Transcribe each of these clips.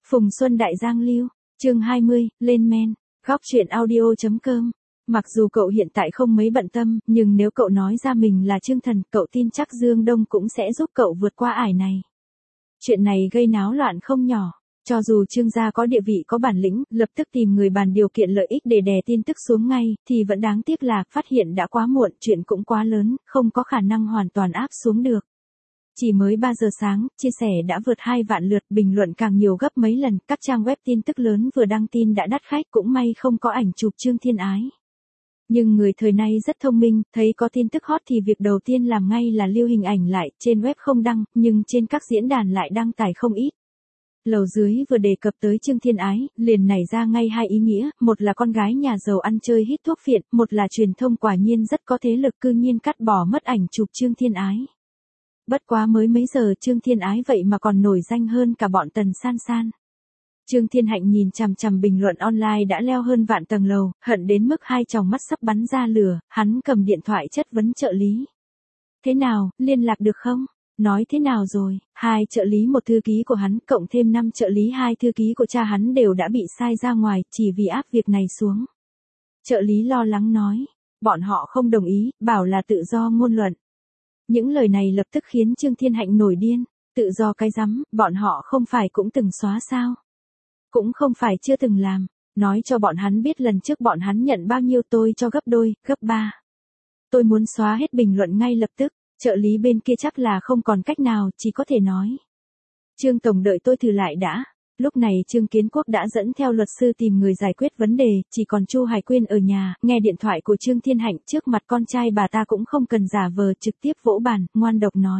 Phùng Xuân Đại Giang Lưu, chương 20, lên men, góc truyện audio.com. Mặc dù cậu hiện tại không mấy bận tâm, nhưng nếu cậu nói ra mình là Trương Thần, cậu tin chắc Dương Đông cũng sẽ giúp cậu vượt qua ải này. Chuyện này gây náo loạn không nhỏ. Cho dù Trương gia có địa vị có bản lĩnh, lập tức tìm người bàn điều kiện lợi ích để đè tin tức xuống ngay, thì vẫn đáng tiếc là phát hiện đã quá muộn, chuyện cũng quá lớn, không có khả năng hoàn toàn áp xuống được. Chỉ mới 3 giờ sáng, chia sẻ đã vượt 2 vạn lượt, bình luận càng nhiều gấp mấy lần, các trang web tin tức lớn vừa đăng tin đã đắt khách, cũng may không có ảnh chụp Trương Thiên Ái. Nhưng người thời nay rất thông minh, thấy có tin tức hot thì việc đầu tiên làm ngay là lưu hình ảnh lại, trên web không đăng, nhưng trên các diễn đàn lại đăng tải không ít. Lầu dưới vừa đề cập tới Trương Thiên Ái, liền nảy ra ngay hai ý nghĩa, một là con gái nhà giàu ăn chơi hít thuốc phiện, một là truyền thông quả nhiên rất có thế lực cư nhiên cắt bỏ mất ảnh chụp Trương Thiên Ái. Bất quá mới mấy giờ Trương Thiên Ái vậy mà còn nổi danh hơn cả bọn Tần San San. Trương Thiên Hạnh nhìn chằm chằm bình luận online đã leo hơn vạn tầng lầu, hận đến mức hai tròng mắt sắp bắn ra lửa, hắn cầm điện thoại chất vấn trợ lý. Thế nào, liên lạc được không? Nói thế nào rồi? 2 trợ lý một thư ký của hắn, cộng thêm 5 trợ lý 2 thư ký của cha hắn đều đã bị sai ra ngoài, chỉ vì áp việc này xuống. Trợ lý lo lắng nói, bọn họ không đồng ý, bảo là tự do ngôn luận. Những lời này lập tức khiến Trương Thiên Hạnh nổi điên, tự do cái rắm, bọn họ không phải cũng từng xóa sao? Cũng không phải chưa từng làm, nói cho bọn hắn biết lần trước bọn hắn nhận bao nhiêu tôi cho gấp đôi, gấp 3. Tôi muốn xóa hết bình luận ngay lập tức, trợ lý bên kia chắc là không còn cách nào, chỉ có thể nói. Trương Tổng đợi tôi thử lại đã. Lúc này Trương Kiến Quốc đã dẫn theo luật sư tìm người giải quyết vấn đề, chỉ còn Chu Hải Quyên ở nhà, nghe điện thoại của Trương Thiên Hạnh trước mặt con trai bà ta cũng không cần giả vờ, trực tiếp vỗ bàn, ngoan độc nói.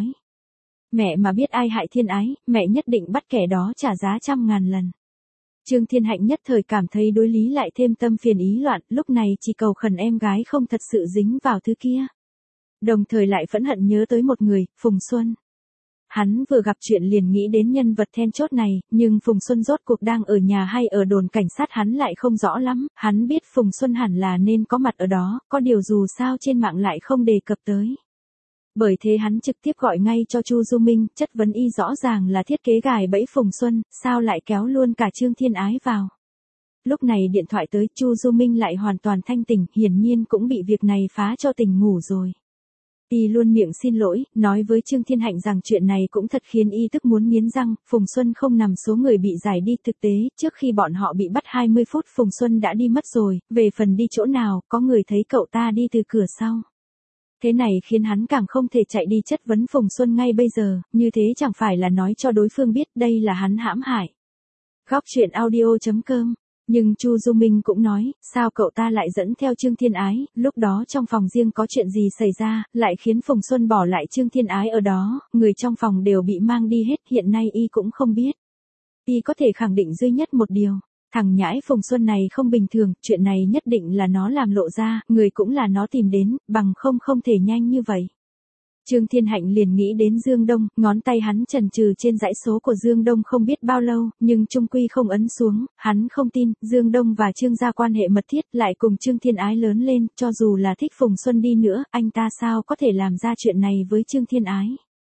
Mẹ mà biết ai hại Thiên Ái, mẹ nhất định bắt kẻ đó trả giá 100.000 lần. Trương Thiên Hạnh nhất thời cảm thấy đối lý lại thêm tâm phiền ý loạn, lúc này chỉ cầu khẩn em gái không thật sự dính vào thứ kia. Đồng thời lại phẫn hận nhớ tới một người, Phùng Xuân. Hắn vừa gặp chuyện liền nghĩ đến nhân vật then chốt này, nhưng Phùng Xuân rốt cuộc đang ở nhà hay ở đồn cảnh sát hắn lại không rõ lắm, hắn biết Phùng Xuân hẳn là nên có mặt ở đó, có điều dù sao trên mạng lại không đề cập tới. Bởi thế hắn trực tiếp gọi ngay cho Chu Du Minh, chất vấn y rõ ràng là thiết kế gài bẫy Phùng Xuân, sao lại kéo luôn cả Trương Thiên Ái vào. Lúc này điện thoại tới, Chu Du Minh lại hoàn toàn thanh tỉnh, hiển nhiên cũng bị việc này phá cho tỉnh ngủ rồi. Y luôn miệng xin lỗi, nói với Trương Thiên Hạnh rằng chuyện này cũng thật khiến y tức muốn nghiến răng, Phùng Xuân không nằm số người bị giải đi, thực tế, trước khi bọn họ bị bắt 20 phút Phùng Xuân đã đi mất rồi, về phần đi chỗ nào, có người thấy cậu ta đi từ cửa sau. Thế này khiến hắn càng không thể chạy đi chất vấn Phùng Xuân ngay bây giờ, như thế chẳng phải là nói cho đối phương biết đây là hắn hãm hại. Góc truyện audio.com. Nhưng Chu Du Minh cũng nói, sao cậu ta lại dẫn theo Trương Thiên Ái, lúc đó trong phòng riêng có chuyện gì xảy ra, lại khiến Phùng Xuân bỏ lại Trương Thiên Ái ở đó, người trong phòng đều bị mang đi hết, hiện nay y cũng không biết. Y có thể khẳng định duy nhất một điều, thằng nhãi Phùng Xuân này không bình thường, chuyện này nhất định là nó làm lộ ra, người cũng là nó tìm đến, bằng không thể nhanh như vậy. Trương Thiên Hạnh liền nghĩ đến Dương Đông, ngón tay hắn chần chừ trên dãy số của Dương Đông không biết bao lâu, nhưng chung quy không ấn xuống, hắn không tin, Dương Đông và Trương gia quan hệ mật thiết, lại cùng Trương Thiên Ái lớn lên, cho dù là thích Phùng Xuân đi nữa, anh ta sao có thể làm ra chuyện này với Trương Thiên Ái.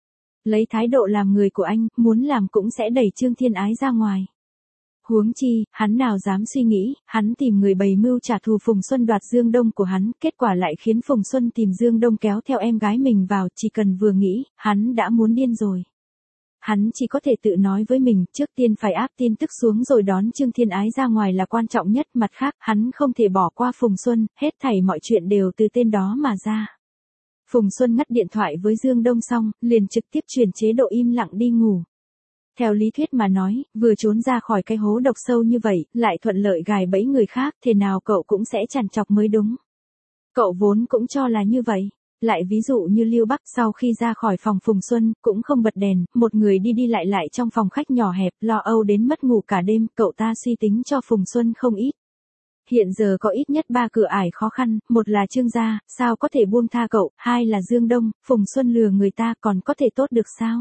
Lấy thái độ làm người của anh, muốn làm cũng sẽ đẩy Trương Thiên Ái ra ngoài. Huống chi, hắn nào dám suy nghĩ, hắn tìm người bày mưu trả thù Phùng Xuân đoạt Dương Đông của hắn, kết quả lại khiến Phùng Xuân tìm Dương Đông kéo theo em gái mình vào, chỉ cần vừa nghĩ, hắn đã muốn điên rồi. Hắn chỉ có thể tự nói với mình, trước tiên phải áp tin tức xuống rồi đón Trương Thiên Ái ra ngoài là quan trọng nhất, mặt khác, hắn không thể bỏ qua Phùng Xuân, hết thảy mọi chuyện đều từ tên đó mà ra. Phùng Xuân ngắt điện thoại với Dương Đông xong, liền trực tiếp chuyển chế độ im lặng đi ngủ. Theo lý thuyết mà nói, vừa trốn ra khỏi cái hố độc sâu như vậy, lại thuận lợi gài bẫy người khác, thế nào cậu cũng sẽ trằn trọc mới đúng. Cậu vốn cũng cho là như vậy. Lại ví dụ như Lưu Bắc sau khi ra khỏi phòng Phùng Xuân, cũng không bật đèn, một người đi đi lại trong phòng khách nhỏ hẹp, lo âu đến mất ngủ cả đêm, cậu ta suy tính cho Phùng Xuân không ít. Hiện giờ có ít nhất 3 cửa ải khó khăn, một là Trương gia, sao có thể buông tha cậu, 2 là Dương Đông, Phùng Xuân lừa người ta còn có thể tốt được sao?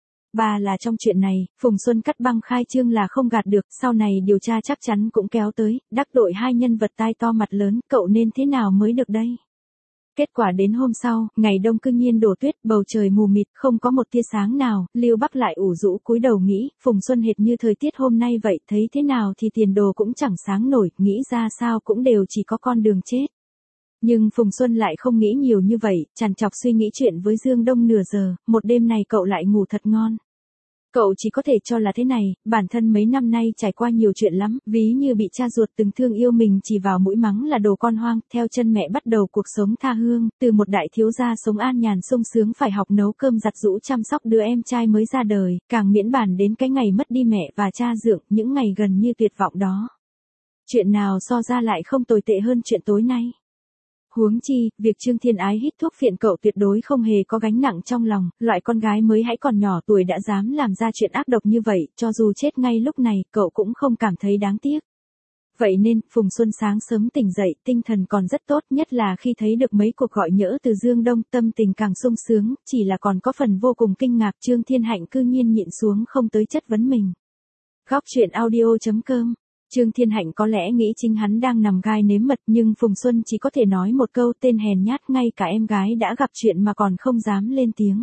3 là trong chuyện này, Phùng Xuân cắt băng khai trương là không gạt được, sau này điều tra chắc chắn cũng kéo tới, đắc tội 2 nhân vật tai to mặt lớn, cậu nên thế nào mới được đây? Kết quả đến hôm sau, ngày đông cư nhiên đổ tuyết, bầu trời mù mịt, không có một tia sáng nào, Lưu Bắc lại ủ rũ cúi đầu nghĩ, Phùng Xuân hệt như thời tiết hôm nay vậy, thấy thế nào thì tiền đồ cũng chẳng sáng nổi, nghĩ ra sao cũng đều chỉ có con đường chết. Nhưng Phùng Xuân lại không nghĩ nhiều như vậy, trằn trọc suy nghĩ chuyện với Dương Đông nửa giờ, một đêm này cậu lại ngủ thật ngon. Cậu chỉ có thể cho là thế này, bản thân mấy năm nay trải qua nhiều chuyện lắm, ví như bị cha ruột từng thương yêu mình chỉ vào mũi mắng là đồ con hoang, theo chân mẹ bắt đầu cuộc sống tha hương, từ một đại thiếu gia sống an nhàn sung sướng phải học nấu cơm giặt giũ chăm sóc đứa em trai mới ra đời, càng miễn bàn đến cái ngày mất đi mẹ và cha dượng, những ngày gần như tuyệt vọng đó. Chuyện nào so ra lại không tồi tệ hơn chuyện tối nay. Huống chi, việc Trương Thiên Ái hít thuốc phiện cậu tuyệt đối không hề có gánh nặng trong lòng, loại con gái mới hãy còn nhỏ tuổi đã dám làm ra chuyện ác độc như vậy, cho dù chết ngay lúc này, cậu cũng không cảm thấy đáng tiếc. Vậy nên, Phùng Xuân sáng sớm tỉnh dậy, tinh thần còn rất tốt, nhất là khi thấy được mấy cuộc gọi nhỡ từ Dương Đông, tâm tình càng sung sướng, chỉ là còn có phần vô cùng kinh ngạc, Trương Thiên Hạnh cư nhiên nhịn xuống không tới chất vấn mình. Góc truyện audio.com. Trương Thiên Hạnh có lẽ nghĩ chính hắn đang nằm gai nếm mật, nhưng Phùng Xuân chỉ có thể nói một câu, tên hèn nhát, ngay cả em gái đã gặp chuyện mà còn không dám lên tiếng.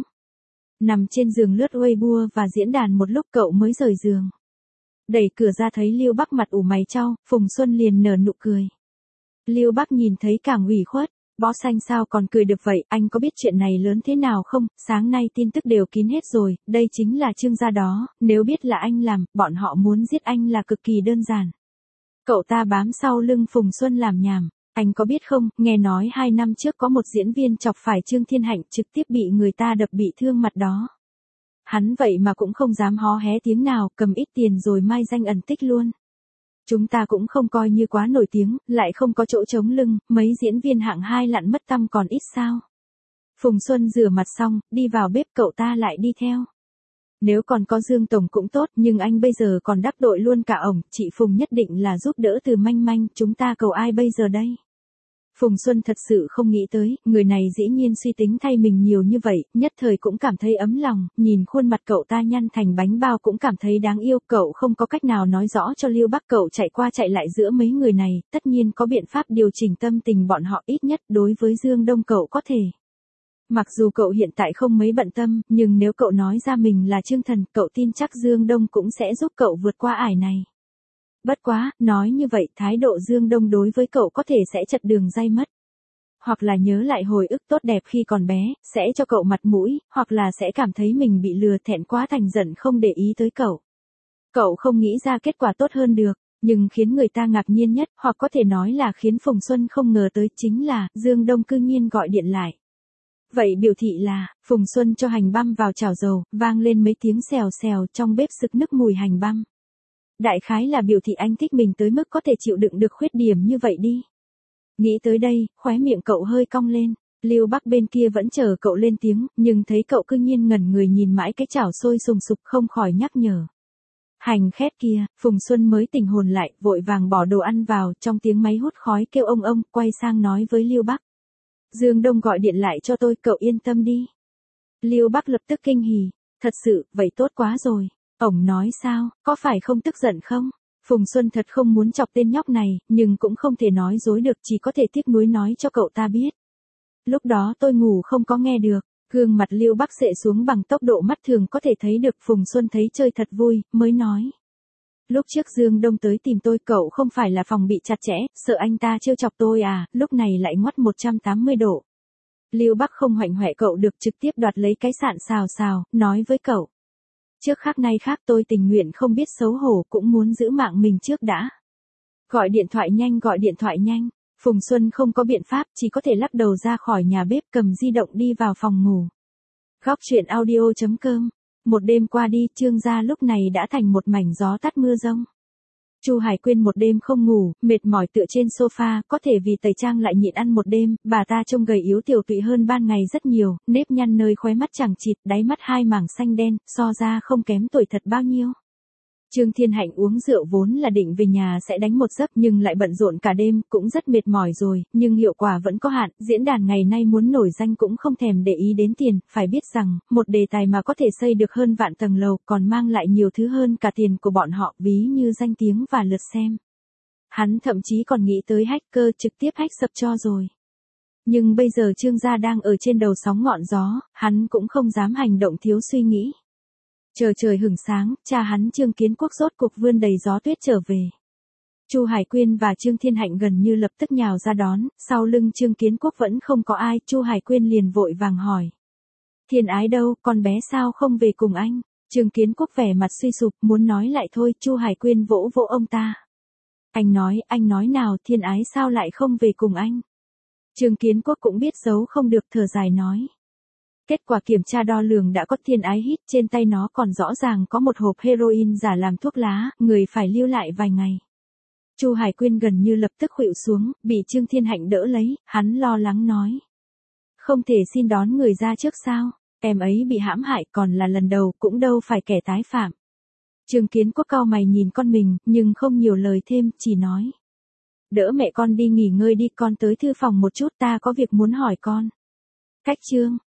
Nằm trên giường lướt Weibo và diễn đàn một lúc cậu mới rời giường. Đẩy cửa ra thấy Lưu Bắc mặt ủ mày chau, Phùng Xuân liền nở nụ cười. Lưu Bắc nhìn thấy càng ủy khuất, bó xanh sao còn cười được vậy, anh có biết chuyện này lớn thế nào không, sáng nay tin tức đều kín hết rồi, đây chính là Trương gia đó, nếu biết là anh làm, bọn họ muốn giết anh là cực kỳ đơn giản. Cậu ta bám sau lưng Phùng Xuân làm nhảm, anh có biết không, nghe nói 2 năm trước có một diễn viên chọc phải Trương Thiên Hạnh trực tiếp bị người ta đập bị thương mặt đó. Hắn vậy mà cũng không dám hó hé tiếng nào, cầm ít tiền rồi mai danh ẩn tích luôn. Chúng ta cũng không coi như quá nổi tiếng, lại không có chỗ chống lưng, mấy diễn viên hạng 2 lặn mất tăm còn ít sao. Phùng Xuân rửa mặt xong, đi vào bếp, cậu ta lại đi theo. Nếu còn có Dương Tổng cũng tốt, nhưng anh bây giờ còn đắc tội luôn cả ổng, chị Phùng nhất định là giúp đỡ từ manh manh, chúng ta cầu ai bây giờ đây? Phùng Xuân thật sự không nghĩ tới, người này dĩ nhiên suy tính thay mình nhiều như vậy, nhất thời cũng cảm thấy ấm lòng, nhìn khuôn mặt cậu ta nhăn thành bánh bao cũng cảm thấy đáng yêu, cậu không có cách nào nói rõ cho Lưu Bắc, cậu chạy qua chạy lại giữa mấy người này, tất nhiên có biện pháp điều chỉnh tâm tình bọn họ, ít nhất đối với Dương Đông cậu có thể. Mặc dù cậu hiện tại không mấy bận tâm, nhưng nếu cậu nói ra mình là Trương Thần, cậu tin chắc Dương Đông cũng sẽ giúp cậu vượt qua ải này. Bất quá, nói như vậy, thái độ Dương Đông đối với cậu có thể sẽ chật đường ray mất. Hoặc là nhớ lại hồi ức tốt đẹp khi còn bé, sẽ cho cậu mặt mũi, hoặc là sẽ cảm thấy mình bị lừa, thẹn quá thành giận không để ý tới cậu. Cậu không nghĩ ra kết quả tốt hơn được, nhưng khiến người ta ngạc nhiên nhất, hoặc có thể nói là khiến Phùng Xuân không ngờ tới, chính là, Dương Đông cư nhiên gọi điện lại. Vậy biểu thị là, Phùng Xuân cho hành băm vào chảo dầu, vang lên mấy tiếng xèo xèo, trong bếp sực nức mùi hành băm. Đại khái là biểu thị anh thích mình tới mức có thể chịu đựng được khuyết điểm như vậy đi. Nghĩ tới đây, khóe miệng cậu hơi cong lên. Lưu Bắc bên kia vẫn chờ cậu lên tiếng, nhưng thấy cậu cư nhiên ngẩn người nhìn mãi cái chảo sôi sùng sục không khỏi nhắc nhở. Hành khét kia, Phùng Xuân mới tỉnh hồn lại, vội vàng bỏ đồ ăn vào, trong tiếng máy hút khói kêu ông, quay sang nói với Lưu Bắc. Dương Đông gọi điện lại cho tôi, cậu yên tâm đi. Lưu Bắc lập tức kinh hỉ, thật sự, vậy tốt quá rồi. Ổng nói sao, có phải không tức giận không? Phùng Xuân thật không muốn chọc tên nhóc này, nhưng cũng không thể nói dối được, chỉ có thể tiếc nuối nói cho cậu ta biết. Lúc đó tôi ngủ không có nghe được, gương mặt Lưu Bắc xệ xuống bằng tốc độ mắt thường có thể thấy được. Phùng Xuân thấy chơi thật vui, mới nói. Lúc trước Dương Đông tới tìm tôi, cậu không phải là phòng bị chặt chẽ, sợ anh ta trêu chọc tôi à, lúc này lại ngoắt 180 độ. Lưu Bắc không hoạnh hoẹ cậu được, trực tiếp đoạt lấy cái sạn xào, nói với cậu. Trước khác nay khác, tôi tình nguyện không biết xấu hổ cũng muốn giữ mạng mình trước đã. Gọi điện thoại nhanh. Phùng Xuân không có biện pháp, chỉ có thể lắc đầu ra khỏi nhà bếp, cầm di động đi vào phòng ngủ. Góc truyện audio.com. Một đêm qua đi, Trương gia lúc này đã thành một mảnh gió tắt mưa rông. Chu Hải Quyên một đêm không ngủ, mệt mỏi tựa trên sofa, có thể vì tẩy trang lại nhịn ăn một đêm, bà ta trông gầy yếu tiểu tụy hơn ban ngày rất nhiều, nếp nhăn nơi khóe mắt chẳng chịt, đáy mắt 2 mảng xanh đen, so ra không kém tuổi thật bao nhiêu. Trương Thiên Hạnh uống rượu vốn là định về nhà sẽ đánh một giấc nhưng lại bận rộn cả đêm, cũng rất mệt mỏi rồi, nhưng hiệu quả vẫn có hạn, diễn đàn ngày nay muốn nổi danh cũng không thèm để ý đến tiền, phải biết rằng, một đề tài mà có thể xây được hơn vạn tầng lầu còn mang lại nhiều thứ hơn cả tiền của bọn họ, ví như danh tiếng và lượt xem. Hắn thậm chí còn nghĩ tới hacker trực tiếp hack sập cho rồi. Nhưng bây giờ Trương gia đang ở trên đầu sóng ngọn gió, hắn cũng không dám hành động thiếu suy nghĩ. Chờ trời hửng sáng, cha hắn Trương Kiến Quốc rốt cuộc vươn đầy gió tuyết trở về. Chu Hải Quyên và Trương Thiên Hạnh gần như lập tức nhào ra đón, sau lưng Trương Kiến Quốc vẫn không có ai, Chu Hải Quyên liền vội vàng hỏi. Thiên ái đâu, con bé sao không về cùng anh? Trương Kiến Quốc vẻ mặt suy sụp, muốn nói lại thôi, Chu Hải Quyên vỗ vỗ ông ta. Anh nói nào, Thiên ái sao lại không về cùng anh? Trương Kiến Quốc cũng biết giấu không được, thở dài nói. Kết quả kiểm tra đo lường đã có, Thiên ái hít, trên tay nó còn rõ ràng có một hộp heroin giả làm thuốc lá, người phải lưu lại vài ngày. Chu Hải Quyên gần như lập tức khuỵu xuống, bị Trương Thiên Hạnh đỡ lấy, hắn lo lắng nói. Không thể xin đón người ra trước sao, em ấy bị hãm hại còn là lần đầu, cũng đâu phải kẻ tái phạm. Trương Kiến Quốc cau mày nhìn con mình, nhưng không nhiều lời thêm, chỉ nói. Đỡ mẹ con đi nghỉ ngơi đi, con tới thư phòng một chút, ta có việc muốn hỏi con. Cách Trương